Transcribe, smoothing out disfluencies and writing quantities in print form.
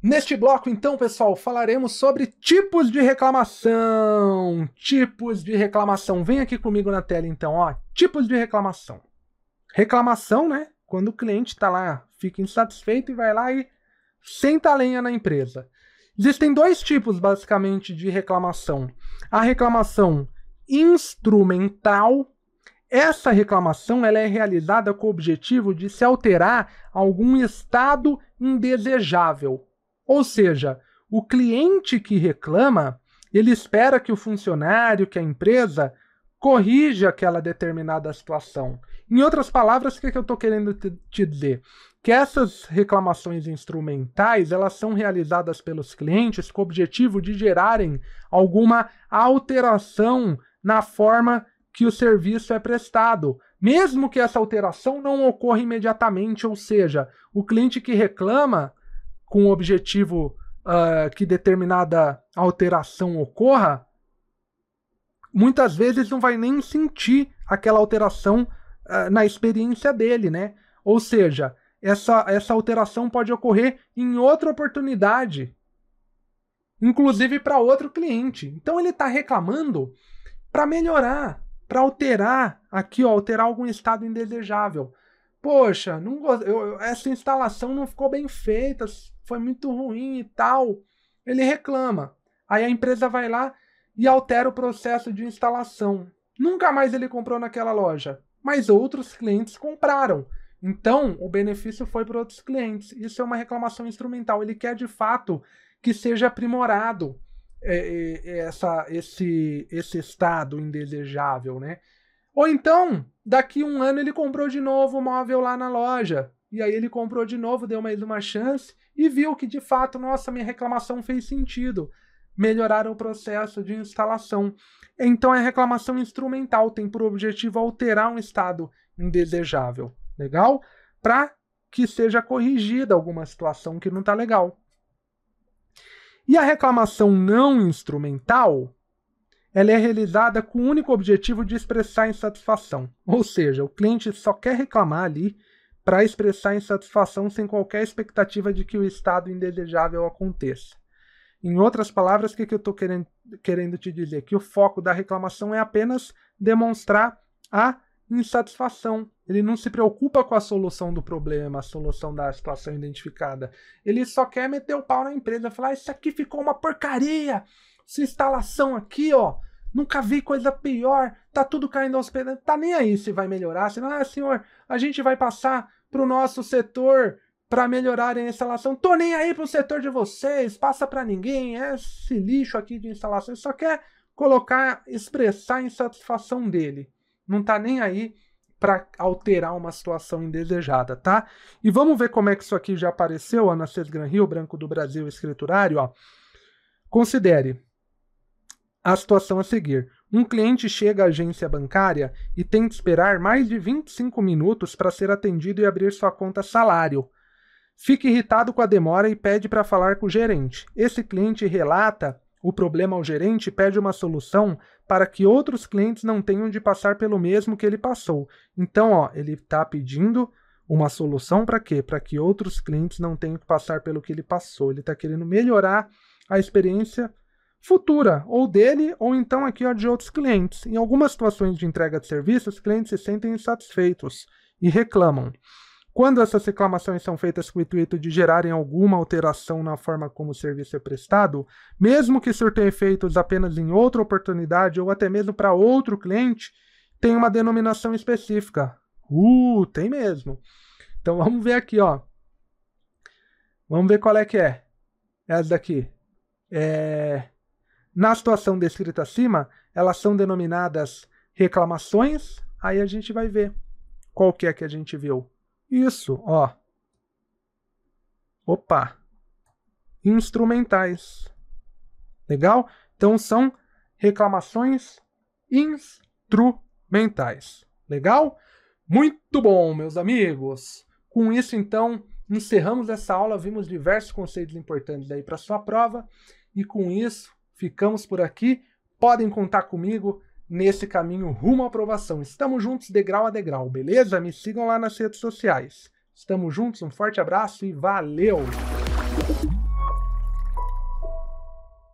Neste bloco, então, pessoal, falaremos sobre tipos de reclamação. Tipos de reclamação. Vem aqui comigo na tela, então, ó. Tipos de reclamação. Reclamação, né? Quando o cliente está lá, fica insatisfeito e vai lá e senta a lenha na empresa. Existem dois tipos, basicamente, de reclamação. A reclamação instrumental. Essa reclamação ela é realizada com o objetivo de se alterar algum estado indesejável. Ou seja, o cliente que reclama, ele espera que o funcionário, que a empresa, corrija aquela determinada situação. Em outras palavras, o que eu estou querendo te dizer? Que essas reclamações instrumentais, elas são realizadas pelos clientes com o objetivo de gerarem alguma alteração na forma que o serviço é prestado, mesmo que essa alteração não ocorra imediatamente, ou seja, o cliente que reclama com o objetivo que determinada alteração ocorra, muitas vezes não vai nem sentir aquela alteração na experiência dele, né? Ou seja, essa alteração pode ocorrer em outra oportunidade, inclusive para outro cliente. Então ele está reclamando para melhorar, para alterar aqui, ó, alterar algum estado indesejável. Poxa, essa instalação não ficou bem feita, foi muito ruim e tal. Ele reclama. Aí a empresa vai lá e altera o processo de instalação. Nunca mais ele comprou naquela loja, mas outros clientes compraram. Então, o benefício foi para outros clientes. Isso é uma reclamação instrumental. Ele quer, de fato, que seja aprimorado esse estado indesejável, né? Ou então, daqui um ano ele comprou de novo o móvel lá na loja. E aí ele comprou de novo, deu mais uma chance e viu que, de fato, nossa, minha reclamação fez sentido. Melhoraram o processo de instalação. Então, a reclamação instrumental tem por objetivo alterar um estado indesejável. Legal? Para que seja corrigida alguma situação que não está legal. E a reclamação não instrumental, ela é realizada com o único objetivo de expressar insatisfação. Ou seja, o cliente só quer reclamar ali para expressar insatisfação sem qualquer expectativa de que o estado indesejável aconteça. Em outras palavras, o que eu estou querendo te dizer? Que o foco da reclamação é apenas demonstrar a insatisfação. Ele não se preocupa com a solução do problema, a solução da situação identificada. Ele só quer meter o pau na empresa, falar, isso aqui ficou uma porcaria, essa instalação aqui, ó, nunca vi coisa pior, tá tudo caindo aos pedaços, tá nem aí se vai melhorar, se não, senhor, a gente vai passar pro nosso setor para melhorarem a instalação, tô nem aí pro setor de vocês, passa para ninguém, esse lixo aqui de instalação, ele só quer expressar a insatisfação dele, não tá nem aí para alterar uma situação indesejada, tá? E vamos ver como é que isso aqui já apareceu, ó, na Sesgran Rio, Branco do Brasil, escriturário, ó. Considere a situação a seguir. Um cliente chega à agência bancária e tem que esperar mais de 25 minutos para ser atendido e abrir sua conta salário. Fica irritado com a demora e pede para falar com o gerente. Esse cliente relata o problema ao gerente e pede uma solução para que outros clientes não tenham de passar pelo mesmo que ele passou. Então, ó, ele está pedindo uma solução para quê? Para que outros clientes não tenham que passar pelo que ele passou. Ele está querendo melhorar a experiência futura, ou dele, ou então aqui, ó, de outros clientes. Em algumas situações de entrega de serviço, os clientes se sentem insatisfeitos e reclamam. Quando essas reclamações são feitas com o intuito de gerarem alguma alteração na forma como o serviço é prestado, mesmo que surtam efeitos apenas em outra oportunidade ou até mesmo para outro cliente, tem uma denominação específica. Tem mesmo. Então vamos ver aqui, ó. Vamos ver qual é que é. Essa daqui. Na situação descrita acima, elas são denominadas reclamações. Aí a gente vai ver qual que é que a gente viu. Isso, ó. Opa. Instrumentais. Legal? Então são reclamações instrumentais. Legal? Muito bom, meus amigos. Com isso, então, encerramos essa aula. Vimos diversos conceitos importantes aí para sua prova. E com isso, ficamos por aqui. Podem contar comigo nesse caminho rumo à aprovação. Estamos juntos degrau a degrau, beleza? Me sigam lá nas redes sociais. Estamos juntos, um forte abraço e valeu!